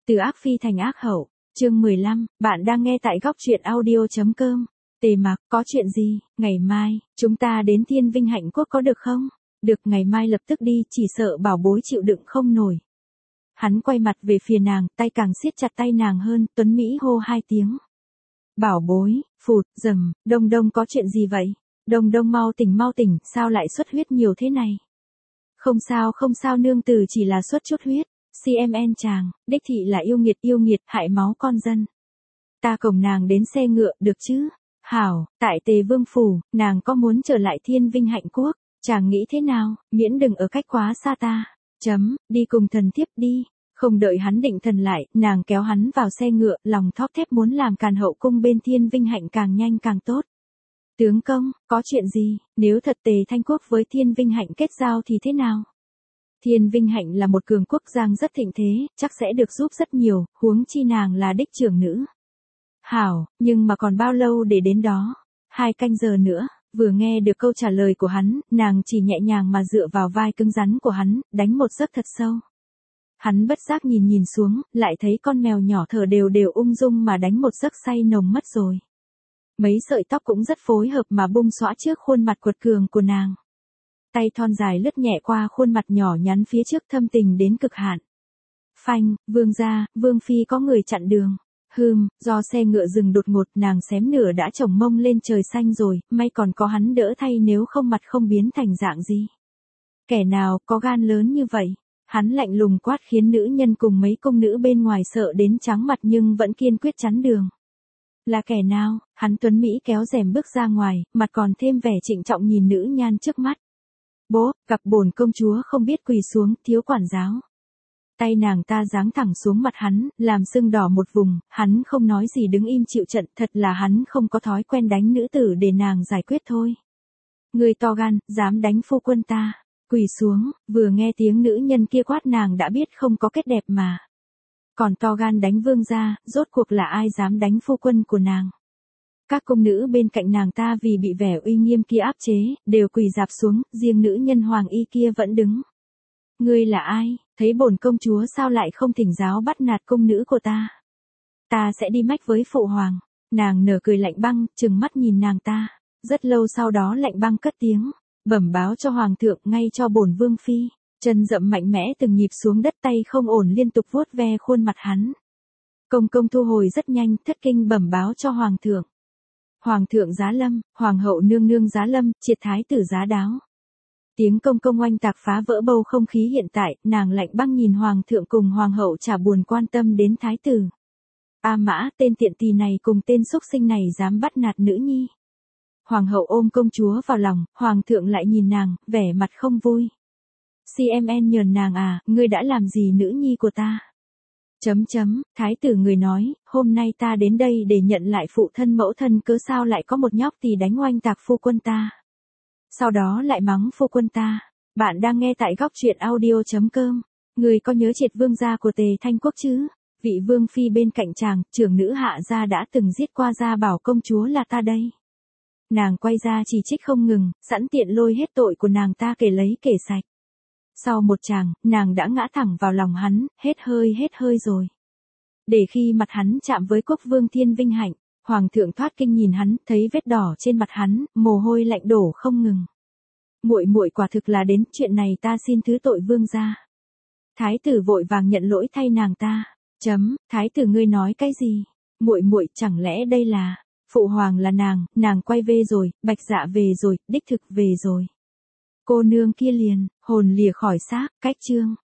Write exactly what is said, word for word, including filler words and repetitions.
Từ ác phi thành ác hậu, chương mười lăm, bạn đang nghe tại góc truyện audio.com. Tề Mặc, có chuyện gì? Ngày mai, chúng ta đến Thiên Vinh Hạnh Quốc có được không? Được, ngày mai lập tức đi, chỉ sợ bảo bối chịu đựng không nổi. Hắn quay mặt về phía nàng, tay càng siết chặt tay nàng hơn, Tuấn Mỹ hô hai tiếng. Bảo bối, phụt, rầm, Đông Đông có chuyện gì vậy? Đông Đông mau tỉnh mau tỉnh, sao lại xuất huyết nhiều thế này? Không sao không sao nương tử, chỉ là xuất chút huyết. xê em en chàng, đích thị là yêu nghiệt yêu nghiệt, hại máu con dân. Ta cổng nàng đến xe ngựa, được chứ? Hảo, tại Tề Vương Phủ, nàng có muốn trở lại Thiên Vinh Hạnh Quốc? Chàng nghĩ thế nào, miễn đừng ở cách quá xa ta. Chấm, đi cùng thần thiếp đi. Không đợi hắn định thần lại, nàng kéo hắn vào xe ngựa, lòng thóp thép muốn làm càn hậu cung bên Thiên Vinh Hạnh càng nhanh càng tốt. Tướng công, có chuyện gì, nếu thật Tề Thanh Quốc với Thiên Vinh Hạnh kết giao thì thế nào? Thiên Vinh Hạnh là một cường quốc giang rất thịnh thế, chắc sẽ được giúp rất nhiều, huống chi nàng là đích trưởng nữ. Hảo, nhưng mà còn bao lâu để đến đó? Hai canh giờ nữa. Vừa nghe được câu trả lời của hắn, nàng chỉ nhẹ nhàng mà dựa vào vai cứng rắn của hắn, đánh một giấc thật sâu. Hắn bất giác nhìn nhìn xuống, lại thấy con mèo nhỏ thở đều đều ung dung mà đánh một giấc say nồng mất rồi. Mấy sợi tóc cũng rất phối hợp mà bung xõa trước khuôn mặt quật cường của nàng. Tay thon dài lướt nhẹ qua khuôn mặt nhỏ nhắn phía trước, thâm tình đến cực hạn. Phanh, vương gia, vương phi có người chặn đường. Hừm, do xe ngựa dừng đột ngột, nàng xém nửa đã chồng mông lên trời xanh rồi, may còn có hắn đỡ thay, nếu không mặt không biến thành dạng gì. Kẻ nào có gan lớn như vậy? Hắn lạnh lùng quát khiến nữ nhân cùng mấy công nữ bên ngoài sợ đến trắng mặt nhưng vẫn kiên quyết chắn đường. Là kẻ nào? Hắn tuấn Mỹ kéo rèm bước ra ngoài, mặt còn thêm vẻ trịnh trọng nhìn nữ nhan trước mắt. Bố, gặp bổn công chúa không biết quỳ xuống, thiếu quản giáo. Tay nàng ta giáng thẳng xuống mặt hắn, làm sưng đỏ một vùng, hắn không nói gì đứng im chịu trận, thật là hắn không có thói quen đánh nữ tử để nàng giải quyết thôi. Người to gan, dám đánh phu quân ta, quỳ xuống, vừa nghe tiếng nữ nhân kia quát nàng đã biết không có kết đẹp mà. Còn to gan đánh vương gia, rốt cuộc là ai dám đánh phu quân của nàng. Các công nữ bên cạnh nàng ta vì bị vẻ uy nghiêm kia áp chế, đều quỳ rạp xuống, riêng nữ nhân hoàng y kia vẫn đứng. Ngươi là ai, thấy bổn công chúa sao lại không thỉnh giáo bắt nạt công nữ của ta? Ta sẽ đi mách với phụ hoàng. Nàng nở cười lạnh băng, trừng mắt nhìn nàng ta. Rất lâu sau đó lạnh băng cất tiếng, bẩm báo cho hoàng thượng, ngay cho bổn vương phi. Chân dậm mạnh mẽ từng nhịp xuống đất, tay không ổn liên tục vuốt ve khuôn mặt hắn. Công công thu hồi rất nhanh, thất kinh bẩm báo cho hoàng thượng. Hoàng thượng giá lâm, hoàng hậu nương nương giá lâm, triệt thái tử giá đáo. Tiếng công công oanh tạc phá vỡ bầu không khí hiện tại, nàng lạnh băng nhìn hoàng thượng cùng hoàng hậu chả buồn quan tâm đến thái tử. A Mã, tên tiện tỳ này cùng tên xúc sinh này dám bắt nạt nữ nhi. Hoàng hậu ôm công chúa vào lòng, hoàng thượng lại nhìn nàng, vẻ mặt không vui. xê em en nhờn nàng à, ngươi đã làm gì nữ nhi của ta? Chấm chấm, thái tử người nói, hôm nay ta đến đây để nhận lại phụ thân mẫu thân, cớ sao lại có một nhóc tỳ đánh oanh tạc phu quân ta. Sau đó lại mắng phu quân ta. Bạn đang nghe tại góc truyện audio.com. Người có nhớ triệt vương gia của Tề Thanh Quốc chứ? Vị vương phi bên cạnh chàng, trưởng nữ hạ gia đã từng giết qua gia bảo công chúa là ta đây. Nàng quay ra chỉ trích không ngừng, sẵn tiện lôi hết tội của nàng ta kể lấy kể sạch. Sau một tràng, nàng đã ngã thẳng vào lòng hắn, hết hơi hết hơi rồi. Để khi mặt hắn chạm với quốc vương Thiên Vinh Hạnh, hoàng thượng thoát kinh nhìn hắn, thấy vết đỏ trên mặt hắn, mồ hôi lạnh đổ không ngừng. Muội muội quả thực là đến, chuyện này ta xin thứ tội vương gia. Thái tử vội vàng nhận lỗi thay nàng ta. Chấm, thái tử ngươi nói cái gì? Muội muội, chẳng lẽ đây là phụ hoàng là nàng, nàng quay về rồi, bạch dạ về rồi, đích thực về rồi. Cô nương kia liền hồn lìa khỏi xác, cách chương.